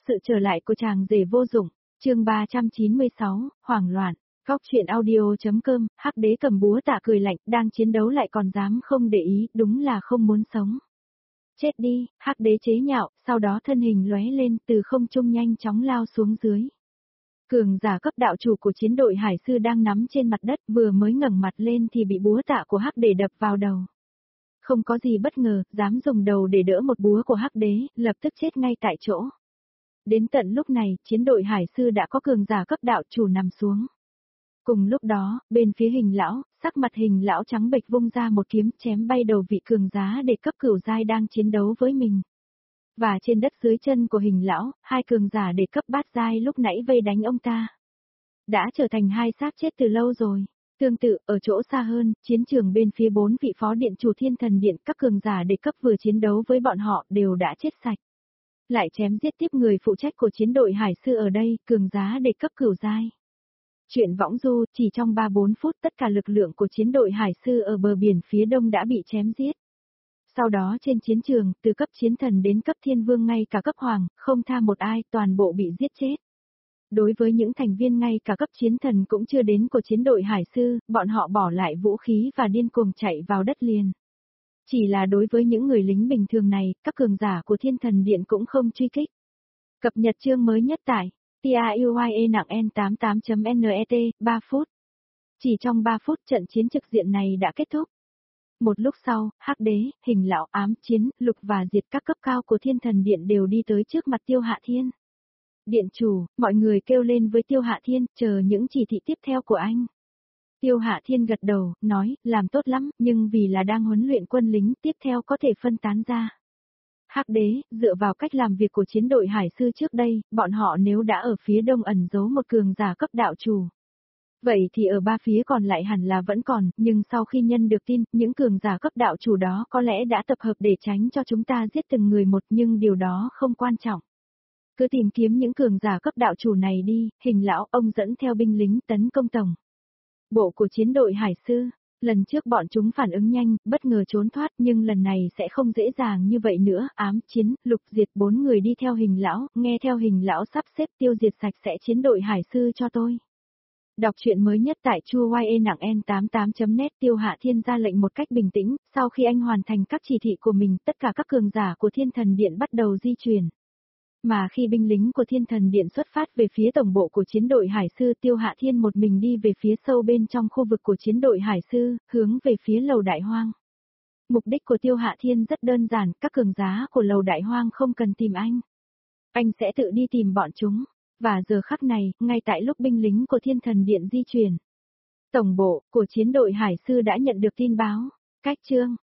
Sự trở lại của chàng rể vô dụng, chương 396, hoảng loạn. Góc truyện audio.com, Hắc Đế cầm búa tạ cười lạnh, đang chiến đấu lại còn dám không để ý, đúng là không muốn sống. Chết đi, Hắc Đế chế nhạo, sau đó thân hình lóe lên từ không trung nhanh chóng lao xuống dưới. Cường giả cấp đạo chủ của chiến đội hải sư đang nắm trên mặt đất vừa mới ngẩng mặt lên thì bị búa tạ của Hắc Đế đập vào đầu. Không có gì bất ngờ, dám dùng đầu để đỡ một búa của Hắc Đế, lập tức chết ngay tại chỗ. Đến tận lúc này, chiến đội hải sư đã có cường giả cấp đạo chủ nằm xuống. Cùng lúc đó, bên phía hình lão, sắc mặt hình lão trắng bệch vung ra một kiếm chém bay đầu vị cường giá để cấp cửu giai đang chiến đấu với mình. Và trên đất dưới chân của hình lão, hai cường giả để cấp bát giai lúc nãy vây đánh ông ta. Đã trở thành hai xác chết từ lâu rồi. Tương tự, ở chỗ xa hơn, chiến trường bên phía 4 vị phó điện chủ thiên thần điện, các cường giả để cấp vừa chiến đấu với bọn họ đều đã chết sạch. Lại chém giết tiếp người phụ trách của chiến đội hải sư ở đây, cường giá để cấp cửu giai. Chuyện võng du, chỉ trong 3-4 phút tất cả lực lượng của chiến đội hải sư ở bờ biển phía đông đã bị chém giết. Sau đó trên chiến trường, từ cấp chiến thần đến cấp thiên vương ngay cả cấp hoàng, không tha một ai, toàn bộ bị giết chết. Đối với những thành viên ngay cả cấp chiến thần cũng chưa đến của chiến đội hải sư, bọn họ bỏ lại vũ khí và điên cuồng chạy vào đất liền. Chỉ là đối với những người lính bình thường này, các cường giả của thiên thần điện cũng không truy kích. Cập nhật chương mới nhất tại TIUYE-N88.net, 3 phút. Chỉ trong 3 phút trận chiến trực diện này đã kết thúc. Một lúc sau, Hắc Đế, hình lão, ám chiến, lục và diệt các cấp cao của thiên thần điện đều đi tới trước mặt Tiêu Hạ Thiên. Điện chủ, mọi người kêu lên với Tiêu Hạ Thiên, chờ những chỉ thị tiếp theo của anh. Tiêu Hạ Thiên gật đầu, nói, làm tốt lắm, nhưng vì là đang huấn luyện quân lính, tiếp theo có thể phân tán ra. Hắc Đế, dựa vào cách làm việc của chiến đội hải sư trước đây, bọn họ nếu đã ở phía đông ẩn giấu một cường giả cấp đạo chủ. Vậy thì ở ba phía còn lại hẳn là vẫn còn, nhưng sau khi nhân được tin, những cường giả cấp đạo chủ đó có lẽ đã tập hợp để tránh cho chúng ta giết từng người một, nhưng điều đó không quan trọng. Cứ tìm kiếm những cường giả cấp đạo chủ này đi, hình lão, ông dẫn theo binh lính tấn công tổng bộ của chiến đội hải sư. Lần trước bọn chúng phản ứng nhanh, bất ngờ trốn thoát, nhưng lần này sẽ không dễ dàng như vậy nữa. Ám chiến, lục diệt 4 người đi theo hình lão, nghe theo hình lão sắp xếp tiêu diệt sạch sẽ chiến đội hải sư cho tôi. Đọc truyện mới nhất tại chuyenn88.net. Tiêu Hạ Thiên ra lệnh một cách bình tĩnh, sau khi anh hoàn thành các chỉ thị của mình, tất cả các cường giả của thiên thần điện bắt đầu di chuyển. Mà khi binh lính của thiên thần điện xuất phát về phía tổng bộ của chiến đội hải sư, Tiêu Hạ Thiên một mình đi về phía sâu bên trong khu vực của chiến đội hải sư, hướng về phía lầu đại hoang. Mục đích của Tiêu Hạ Thiên rất đơn giản, các cường giá của lầu đại hoang không cần tìm anh. Anh sẽ tự đi tìm bọn chúng. Và giờ khắc này, ngay tại lúc binh lính của thiên thần điện di chuyển, tổng bộ của chiến đội hải sư đã nhận được tin báo. Cách chương